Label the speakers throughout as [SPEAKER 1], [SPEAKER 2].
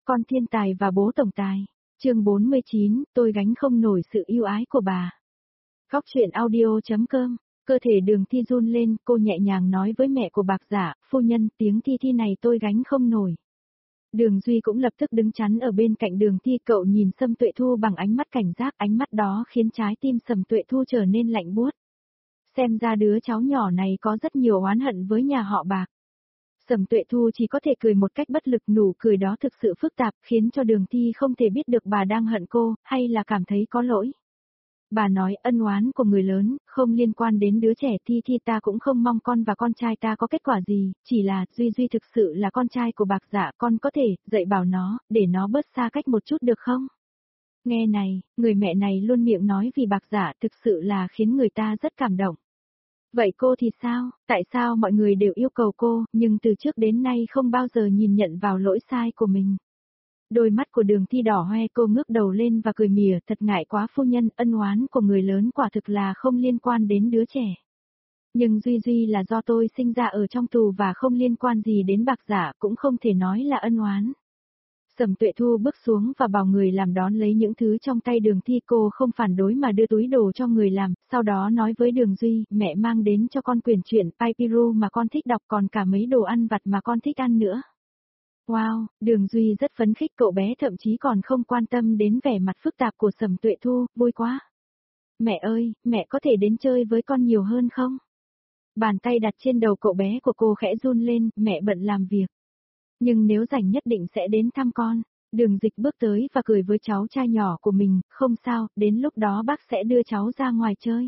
[SPEAKER 1] Con thiên tài và bố tổng tài. Chương 49, tôi gánh không nổi sự yêu ái của bà. Góc truyện audio.com. Cơ thể Đường Thi run lên, cô nhẹ nhàng nói với mẹ của Bạc Giả, phu nhân, tiếng Thi này tôi gánh không nổi. Đường Duy cũng lập tức đứng chắn ở bên cạnh Đường Thi, cậu nhìn Sầm Tuệ Thu bằng ánh mắt cảnh giác, ánh mắt đó khiến trái tim Sầm Tuệ Thu trở nên lạnh buốt. Xem ra đứa cháu nhỏ này có rất nhiều oán hận với nhà họ Bạc. Sầm Tuệ Thu chỉ có thể cười một cách bất lực, nụ cười đó thực sự phức tạp, khiến cho Đường Thi không thể biết được bà đang hận cô, hay là cảm thấy có lỗi. Bà nói ân oán của người lớn, không liên quan đến đứa trẻ. Thi ta cũng không mong con và con trai ta có kết quả gì, chỉ là Duy thực sự là con trai của Bạc Dạ, con có thể dạy bảo nó, để nó bớt xa cách một chút được không? Nghe này, người mẹ này luôn miệng nói vì Bạc Dạ thực sự là khiến người ta rất cảm động. Vậy cô thì sao, tại sao mọi người đều yêu cầu cô, nhưng từ trước đến nay không bao giờ nhìn nhận vào lỗi sai của mình? Đôi mắt của Đường Thi đỏ hoe, cô ngước đầu lên và cười mỉa, thật ngại quá phu nhân, ân oán của người lớn quả thực là không liên quan đến đứa trẻ. Nhưng Duy là do tôi sinh ra ở trong tù và không liên quan gì đến Bạc Giả, cũng không thể nói là ân oán. Sầm Tuệ Thu bước xuống và bảo người làm đón lấy những thứ trong tay Đường Thi, cô không phản đối mà đưa túi đồ cho người làm, sau đó nói với Đường Duy, mẹ mang đến cho con quyển truyện Paipiru mà con thích đọc, còn cả mấy đồ ăn vặt mà con thích ăn nữa. Wow, Đường Duy rất phấn khích, cậu bé thậm chí còn không quan tâm đến vẻ mặt phức tạp của Sầm Tuệ Thu, vui quá. Mẹ ơi, mẹ có thể đến chơi với con nhiều hơn không? Bàn tay đặt trên đầu cậu bé của cô khẽ run lên, mẹ bận làm việc. Nhưng nếu rảnh nhất định sẽ đến thăm con. Đường Dịch bước tới và cười với cháu trai nhỏ của mình, không sao, đến lúc đó bác sẽ đưa cháu ra ngoài chơi.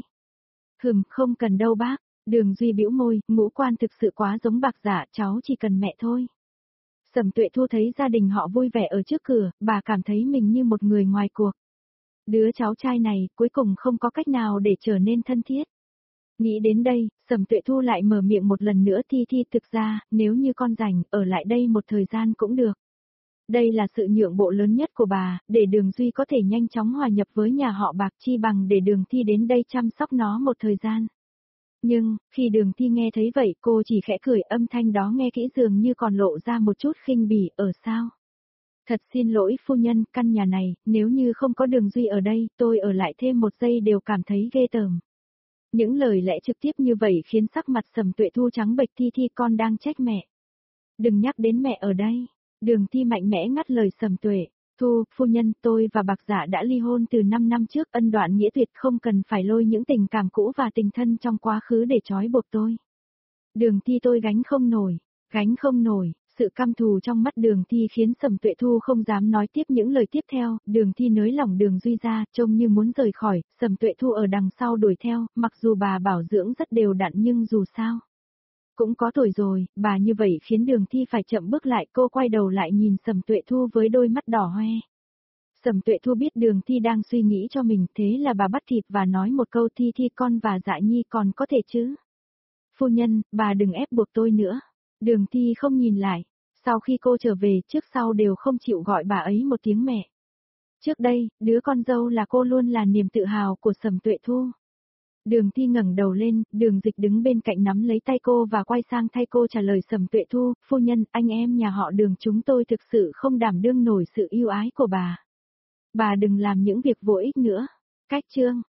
[SPEAKER 1] Không cần đâu bác. Đường Duy bĩu môi, ngũ quan thực sự quá giống Bạc Giả, cháu chỉ cần mẹ thôi. Sầm Tuệ Thu thấy gia đình họ vui vẻ ở trước cửa, bà cảm thấy mình như một người ngoài cuộc. Đứa cháu trai này cuối cùng không có cách nào để trở nên thân thiết. Nghĩ đến đây, Sầm Tuệ Thu lại mở miệng một lần nữa, Thi thực ra, nếu như con rảnh, ở lại đây một thời gian cũng được. Đây là sự nhượng bộ lớn nhất của bà, để Đường Duy có thể nhanh chóng hòa nhập với nhà họ Bạc, chi bằng để Đường Thi đến đây chăm sóc nó một thời gian. Nhưng, khi Đường Thi nghe thấy vậy, cô chỉ khẽ cười, âm thanh đó nghe kỹ dường như còn lộ ra một chút khinh bỉ, ở sao? Thật xin lỗi phu nhân, căn nhà này, nếu như không có Đường Duy ở đây, tôi ở lại thêm một giây đều cảm thấy ghê tởm. Những lời lẽ trực tiếp như vậy khiến sắc mặt Sầm Tuệ Thu trắng bệch. Thi con đang trách mẹ. Đừng nhắc đến mẹ ở đây. Đường Thi mạnh mẽ ngắt lời Sầm Tuệ. Thu, phu nhân, tôi và Bạc Giả đã ly hôn từ 5 năm trước, ân đoạn nghĩa tuyệt, không cần phải lôi những tình cảm cũ và tình thân trong quá khứ để trói buộc tôi. Đường Thi tôi gánh không nổi, sự căm thù trong mắt Đường Thi khiến Sầm Tuệ Thu không dám nói tiếp những lời tiếp theo, Đường Thi nới lỏng Đường Duy ra, trông như muốn rời khỏi, Sầm Tuệ Thu ở đằng sau đuổi theo, mặc dù bà bảo dưỡng rất đều đặn nhưng dù sao. Cũng có tuổi rồi, bà như vậy khiến Đường Thi phải chậm bước lại, cô quay đầu lại nhìn Sầm Tuệ Thu với đôi mắt đỏ hoe. Sầm Tuệ Thu biết Đường Thi đang suy nghĩ cho mình, thế là bà bắt kịp và nói một câu, Thi con và Dạ Nhi còn có thể chứ? Phu nhân, bà đừng ép buộc tôi nữa. Đường Thi không nhìn lại, sau khi cô trở về trước sau đều không chịu gọi bà ấy một tiếng mẹ. Trước đây, đứa con dâu là cô luôn là niềm tự hào của Sầm Tuệ Thu. Đường Thi ngẩng đầu lên, Đường Dịch đứng bên cạnh nắm lấy tay cô và quay sang thay cô trả lời Sầm Tuệ Thu, phu nhân, anh em nhà họ Đường chúng tôi thực sự không đảm đương nổi sự yêu ái của bà. Bà đừng làm những việc vô ích nữa. Cách chương